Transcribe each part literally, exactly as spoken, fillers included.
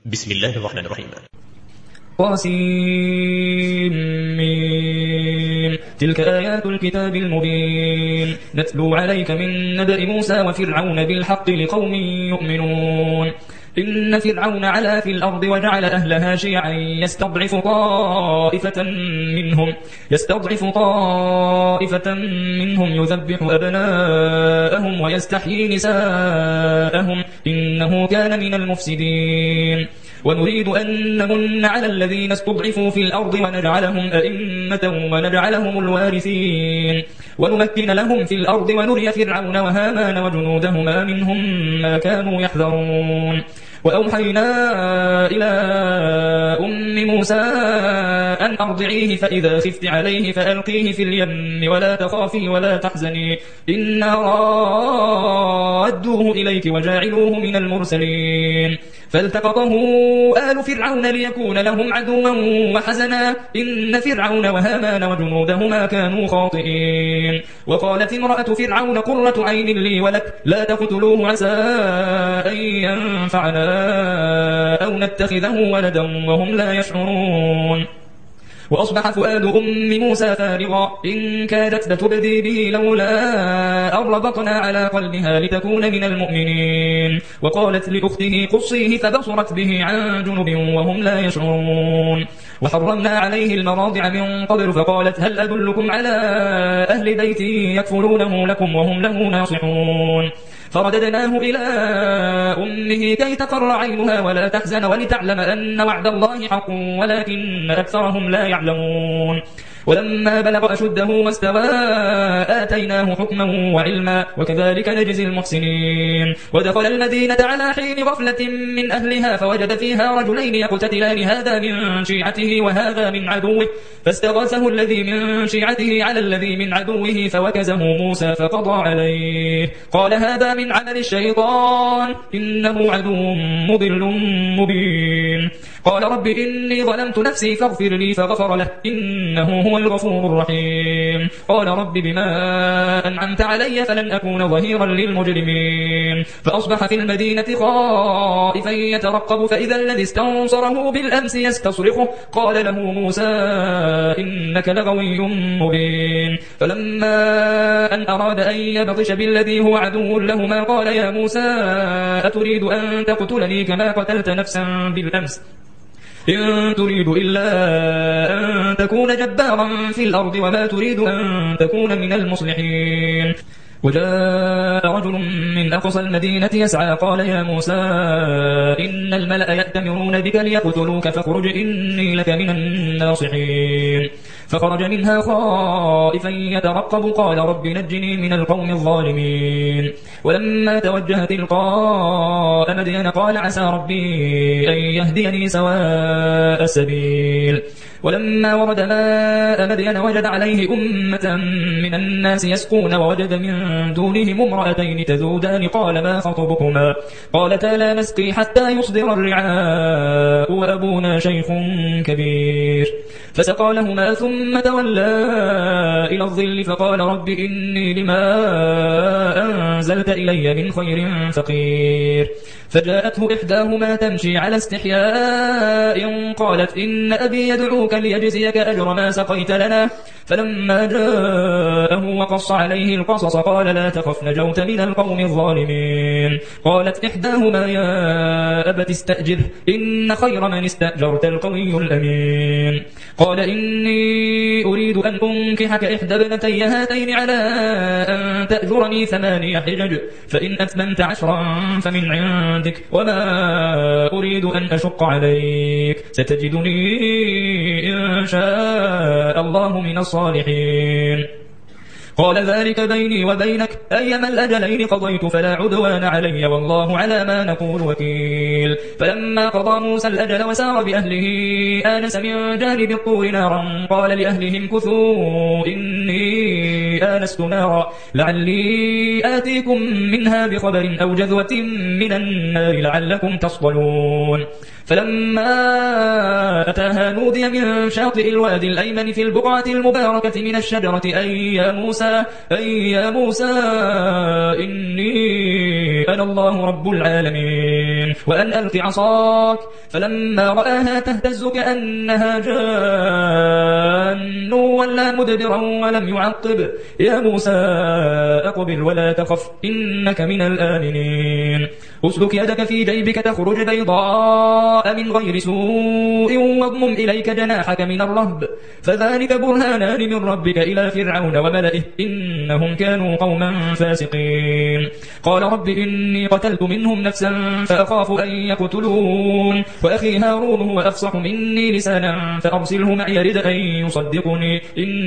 بسم الله الرحمن الرحيم. طاسيم تلك آيات الكتاب المبين نتلو عليك من نبأ موسى وفرعون بالحق لقوم يؤمنون. إن فرعون علا في الأرض وجعل أهلها شيعا يستضعف طائفة منهم يستضعف طائفة منهم يذبح أبناءهم ويستحيي نساءهم إنه كان من المفسدين. ونريد أن نمن على الذين استضعفوا في الأرض ونجعلهم أئمة ونجعلهم الوارثين ونمكن لهم في الأرض ونري فرعون وهامان وجنودهما منهم ما كانوا يحذرون. وأوحينا إلى أم موسى أن أرضعيه فإذا خفت عليه فألقيه في اليم ولا تخافي ولا تحزني إنا رادوه إليك وجاعلوه من المرسلين. فالتقطه آل فرعون ليكون لهم عدوا وحزنا إن فرعون وهامان وجنودهما كانوا خاطئين. وقالت امرأة فرعون قرة عين لي ولك لا تقتلوه عسى أن ينفعنا أو نتخذه ولدا وهم لا يشعرون. وأصبح فؤاد أم موسى فارغا إن كادت لتبدي به لولا أن ربطنا على قلبها لتكون من المؤمنين. وقالت لأخته قصيه فبصرت به عن جنب وهم لا يشعرون. وحرمنا عليه المراضع من قبل فقالت هل أدلكم على أهل بيت يكفلونه لكم وهم له ناصحون. فرددناه إلى أمه كي تقر عينها ولا تحزن ولتعلم أن وعد الله حق ولكن أكثرهم لا يعلمون. ولما بلغ أشده واستوى آتيناه حكما وعلما وكذلك نجزي المحسنين. ودخل المدينة على حين غفلة من أهلها فوجد فيها رجلين يقتتلان هذا من شيعته وهذا من عدوه فاستغاثه الذي من شيعته على الذي من عدوه فوكزه موسى فقضى عليه قال هذا من عمل الشيطان إنه عدو مضل مبين. قال رب إني ظلمت نفسي فاغفر لي فغفر له إنه هو الغفور الرحيم. قال رب بما أنعمت علي فلن أكون ظهيرا للمجرمين. فأصبح في المدينة خائفا يترقب فإذا الذي استنصره بالأمس يستصرخه قال له موسى إنك لغوي مبين. فلما أن أراد أن يبطش بالذي هو عدو لهما قال يا موسى أتريد أن تقتلني كما قتلت نفسا بالأمس إن تريد إلا أن تكون جبارا في الأرض وما تريد أن تكون من المصلحين. وجاء رجل من أقصى المدينة يسعى قال يا موسى إن الملأ يأتمرون بك ليقتلوك فاخرج إني لك من الناصحين. فخرج منها خائفا يترقب قال رب نجني من القوم الظالمين. ولما توجه تلقاء مدين قال عسى ربي أن يهديني سواء السبيل. ولما ورد ماء مدين وجد عليه أمة من الناس يسقون ووجد من دونهم امرأتين تذودان قال ما خطبكما قالتا لا نسقي حتى يصدر الرعاء وأبونا شيخ كبير. فسقى لهما ثم تولى إلى الظل فقال رب إني لما أنزلت إلي من خير فقير. فجاءته إحداهما تمشي على استحياء قالت إن أبي يدعوك ليجزيك أجر ما سقيت لنا. فلما جاءه وقص عليه القصص قال لا تخف نجوت من القوم الظالمين. قالت إحداهما يا أبت استأجره إن خير من استأجرت القوي الأمين. قال إني أريد أن أنكحك إحدى ابنتي هاتين على أن تأجرني ثماني حجج فإن أتممت عشرا فمن عندك وما أريد أن أشق عليك ستجدني إن شاء الله من الصالحين. قال ذلك بيني وبينك أيما الأجلين قضيت فلا عدوان علي والله على ما نقول وكيل. فلما قضى موسى الأجل وسار بأهله آنس من جانب الطور نارا قال لأهلهم كثوا إني آنست نارا لعلي آتيكم منها بخبر أو جذوة من النار لعلكم تصطلون. فلما أتاها نودي من شاطئ الوادي الأيمن في البقعة المباركة من الشجرة أي يا موسى موسى أي يا موسى إني أنا الله رب العالمين وأن ألق عصاك فلما رآها تهتز كأنها جان ولا مدبرا ولم يعقب يا موسى أقبل ولا تخف إنك من الآمنين أسلك يدك في جيبك تخرج بيضاء من غير سوء واضمم إليك جناحك من الرهب فذلك برهانان من ربك إلى فرعون وملئه إنهم كانوا قوما فاسقين قال رب إني قتلت منهم نفسا فأخاف أن يقتلون وأخي هارون هو أفصح مني لسانا فأرسله معي يرد أن يصدقني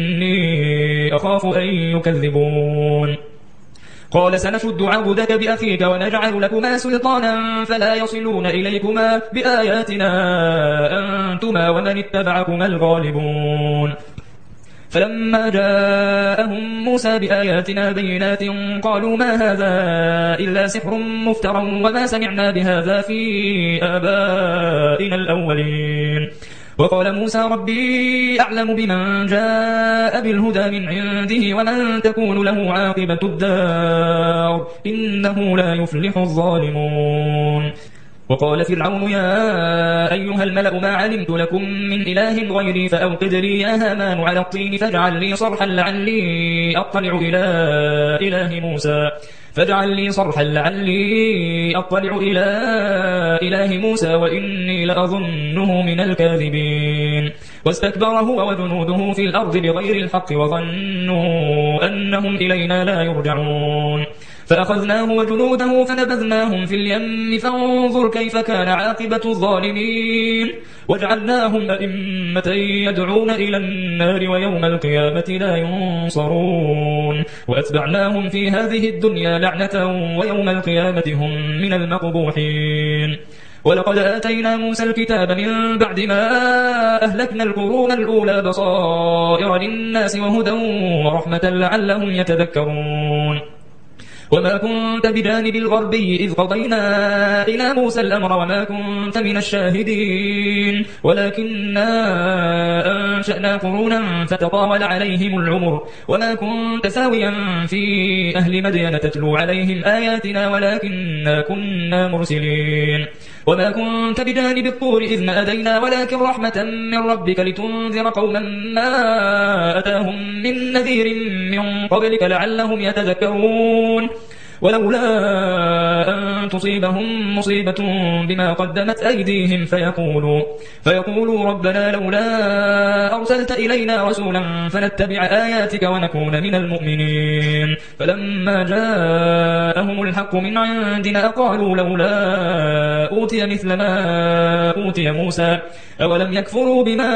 إني أخاف أن يكذبون قال سنشد عضدك بأخيك ونجعل لكما سلطانا فلا يصلون إليكما بآياتنا أنتما ومن اتبعكما الغالبون فلما جاءهم موسى بآياتنا بينات قالوا ما هذا إلا سحر مفترى وما سمعنا بهذا في آبائنا الأولين وقال موسى ربي أعلم بمن جاء بالهدى من عنده ومن تكون له عاقبة الدار إنه لا يفلح الظالمون وقال فرعون يا أيها الملأ ما علمت لكم من إله غيري فأوقد لي يا هامان على الطين فاجعل لي صرحا لعلي أطلع إلى إله موسى فاجعل لي صرحا لعلي أطلع إلى إله موسى وإني لأظنه من الكاذبين واستكبر هو وجنوده في الأرض بغير الحق وظنوا أنهم إلينا لا يرجعون فأخذناه وجنوده فنبذناهم في اليم فانظر كيف كان عاقبة الظالمين وجعلناهم أئمة يدعون إلى النار ويوم القيامة لا ينصرون وأتبعناهم في هذه الدنيا لعنة ويوم القيامة هم من المقبوحين ولقد آتينا موسى الكتاب من بعد ما أهلكنا القرون الأولى بصائر للناس وهدى ورحمة لعلهم يتذكرون وما كنت بجانب الغربي إذ قضينا إلى موسى الأمر وما كنت من الشاهدين ولكننا أنشأنا قرونا فتطاول عليهم العمر وما كنت ساويا في أهل مدين تتلو عليهم آياتنا ولكننا كنا مرسلين وما كنت بجانب الطور إذ نادينا ولكن رحمة من ربك لتنذر قوما ما أتاهم من نذير من قبلك لعلهم يتذكرون ولولا أن تصيبهم مصيبة بما قدمت أيديهم فيقولوا, فيقولوا ربنا لولا أرسلت إلينا رسولا فنتبع آياتك ونكون من المؤمنين فلما جاءهم الحق من عندنا قالوا لولا أوتي مثل ما أوتي موسى أولم يكفروا بما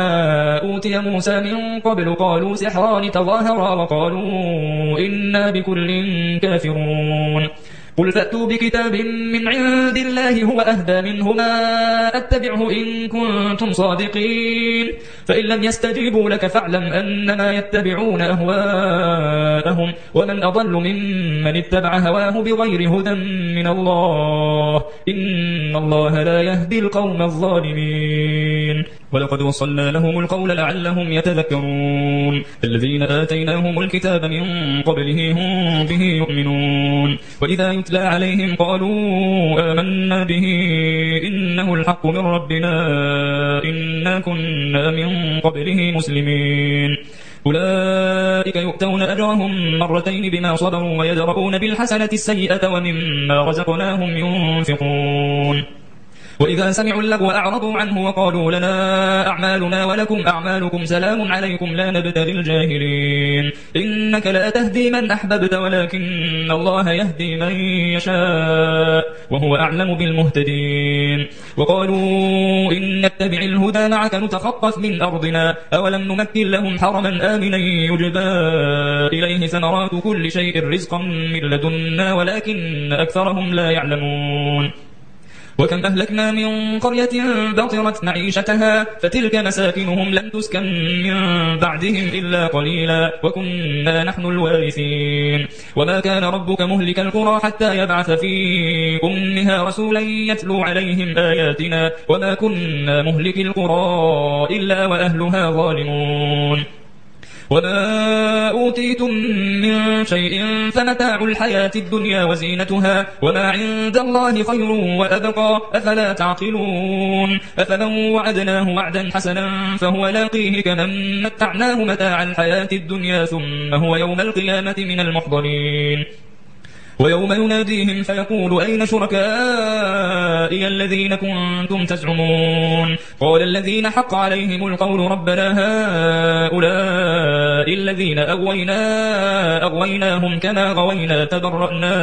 أوتي موسى من قبل قالوا سحران تظاهرا وقالوا إنا بكل كافرون قل فأتوا بكتاب من عند الله هو أهدى منهما أتبعه إن كنتم صادقين فإن لم يستجيبوا لك فاعلم أنما يتبعون أهواءهم ومن أضل ممن اتبع هواه بغير هدى من الله إن الله لا يهدي القوم الظالمين ولقد وصلنا لهم القول لعلهم يتذكرون الذين آتيناهم الكتاب من قبله هم به يؤمنون وإذا يتلى عليهم قالوا آمنا به إنه الحق من ربنا إنا كنا من قبله مسلمين أولئك يؤتون أجرهم مرتين بما صبروا ويدرؤون بالحسنة السيئة ومما رزقناهم ينفقون وإذا سمعوا اللغو أعرضوا عنه وقالوا لنا أعمالنا ولكم أعمالكم سلام عليكم لا نبتغي الجاهلين إنك لا تهدي من أحببت ولكن الله يهدي من يشاء وهو أعلم بالمهتدين وقالوا إن نتبع الهدى معك نتخطف من أرضنا أولم نمكن لهم حرما آمنا يجبى إليه ثمرات كل شيء رزقا من لدنا ولكن أكثرهم لا يعلمون وكم أهلكنا من قرية بطرت معيشتها فتلك مساكنهم لم تسكن من بعدهم إلا قليلا وكنا نحن الوارثين وما كان ربك مهلك القرى حتى يبعث في أمها رسولا يتلو عليهم آياتنا وما كنا مهلك القرى إلا وأهلها ظالمون وما أوتيتم من شيء فمتاع الحياة الدنيا وزينتها وما عند الله خير وأبقى أفلا تعقلون أفمن وعدناه وعدا حسنا فهو لاقيه كمن متعناه متاع الحياة الدنيا ثم هو يوم القيامة من المحضرين ويوم يناديهم فيقول أين شركائي الذين كنتم تزعمون قال الذين حق عليهم القول ربنا هؤلاء الذين أغوينا أغويناهم كما غوينا تبرأنا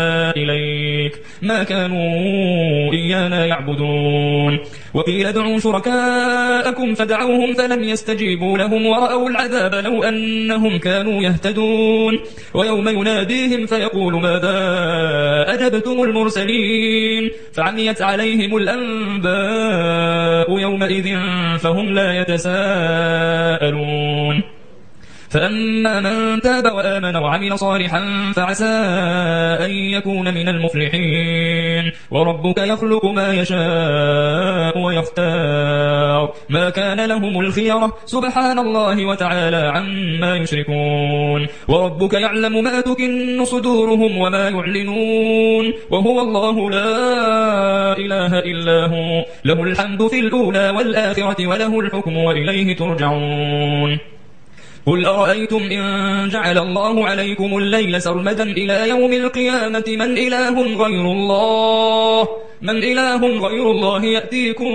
إليك ما كانوا إيانا يعبدون وقيل ادعوا شركاءكم فدعوهم فلم يستجيبوا لهم ورأوا العذاب لو أنهم كانوا يهتدون ويوم يناديهم فيقول ماذا أجبتم المرسلين فعميت عليهم الأنباء يومئذ فهم لا يتساءلون فأما من تاب وآمن وعمل صالحا فعسى أن يكون من المفلحين وربك يخلق ما يشاء ويختار ما كان لهم الخيرة سبحان الله وتعالى عما يشركون وربك يعلم ما تكن صدورهم وما يعلنون وهو الله لا إله إلا هو له الحمد في الأولى والآخرة وله الحكم وإليه ترجعون قل أرأيتم إن جعل الله عليكم الليل سرمدا إلى يوم القيامة من إله غير الله من إله غير الله يأتيكم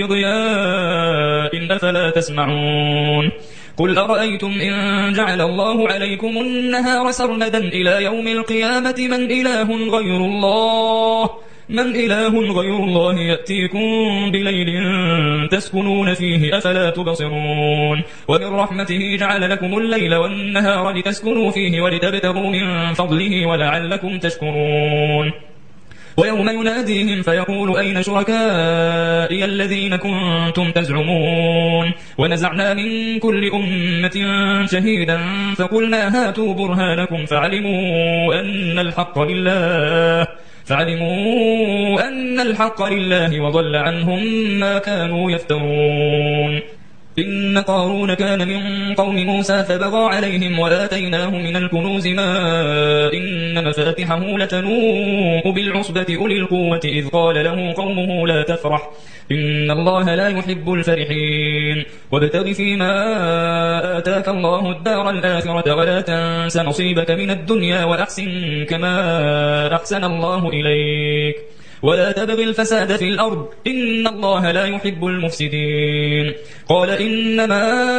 بضياء أفلا تسمعون قل أرأيتم إن جعل الله عليكم النهار سرمدا إلى يوم القيامة من إله غير الله من إله غير الله يأتيكم بليل تسكنون فيه أفلا تبصرون ومن رحمته جعل لكم الليل والنهار لتسكنوا فيه ولتبتغوا من فضله ولعلكم تشكرون ويوم يناديهم فيقول أين شركائي الذين كنتم تزعمون ونزعنا من كل أمة شهيدا فقلنا هاتوا برهانكم فعلموا أن الحق لله فعلموا أن الحق لله وضل عنهم ما كانوا يفترون إن قارون كان من قوم موسى فبغى عليهم وآتيناه من الكنوز ما إن مفاتحه لتنوء بالعصبة أولي القوة إذ قال له قومه لا تفرح إن الله لا يحب الفرحين وابتغ فيما آتاك الله الدار الآخرة ولا تنس نصيبك من الدنيا وأحسن كما أحسن الله إليك ولا تبغ الفساد في الأرض إن الله لا يحب المفسدين قال إنما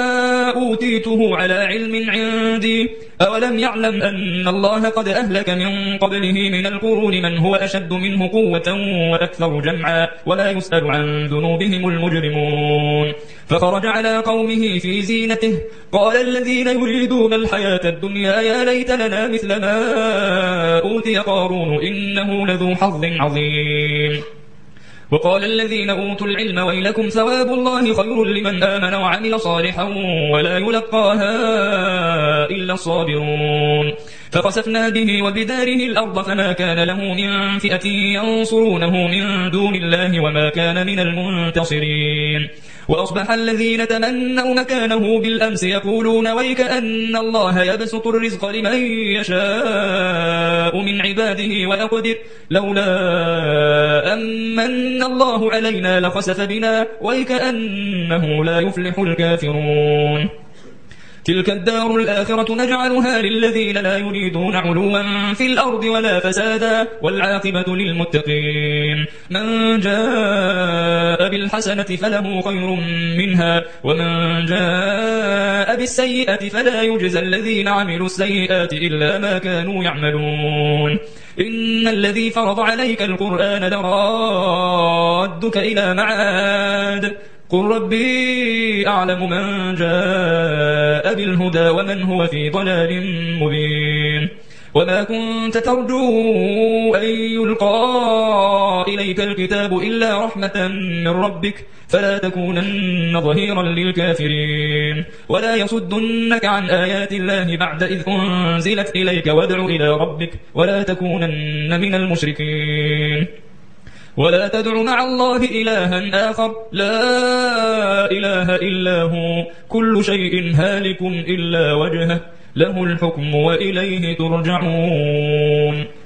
أوتيته على علم عندي أولم يعلم أن الله قد أهلك من قبله من القرون من هو أشد منه قوة وأكثر جمعا ولا يسأل عن ذنوبهم المجرمون فخرج على قومه في زينته قال الذين يريدون الحياة الدنيا يا ليت لنا مثل ما أوتي قارون إنه لذو حظ عظيم وقال الذين أوتوا العلم ويلكم ثواب الله خير لمن آمن وعمل صالحا ولا يلقاها إلا الصابرون فخسفنا به وبداره الأرض فما كان له من فئة ينصرونه من دون الله وما كان من المنتصرين وأصبح الذين تمنوا مكانه بالأمس يقولون ويك أن الله يبسط الرزق لمن يشاء من عباده ويقدر لولا أمن الله علينا لخسف بنا ويك أنه لا يفلح الكافرون تلك الدار الآخرة نجعلها للذين لا يريدون علوا في الأرض ولا فسادا والعاقبة للمتقين من جاء بالحسنة فله خير منها ومن جاء بالسيئة فلا يجزى الذين عملوا السيئات إلا ما كانوا يعملون إن الذي فرض عليك القرآن لرادك إلى معاد قل ربي أعلم من جاء بالهدى ومن هو في ضلال مبين وما كنت ترجو أن يلقى إليك الكتاب إلا رحمة من ربك فلا تكونن ظهيرا للكافرين ولا يصدنك عن آيات الله بعد إذ أنزلت إليك وادع إلى ربك ولا تكونن من المشركين ولا تدع مع الله إلها آخر لا إله إلا هو كل شيء هالك إلا وجهه له الحكم وإليه ترجعون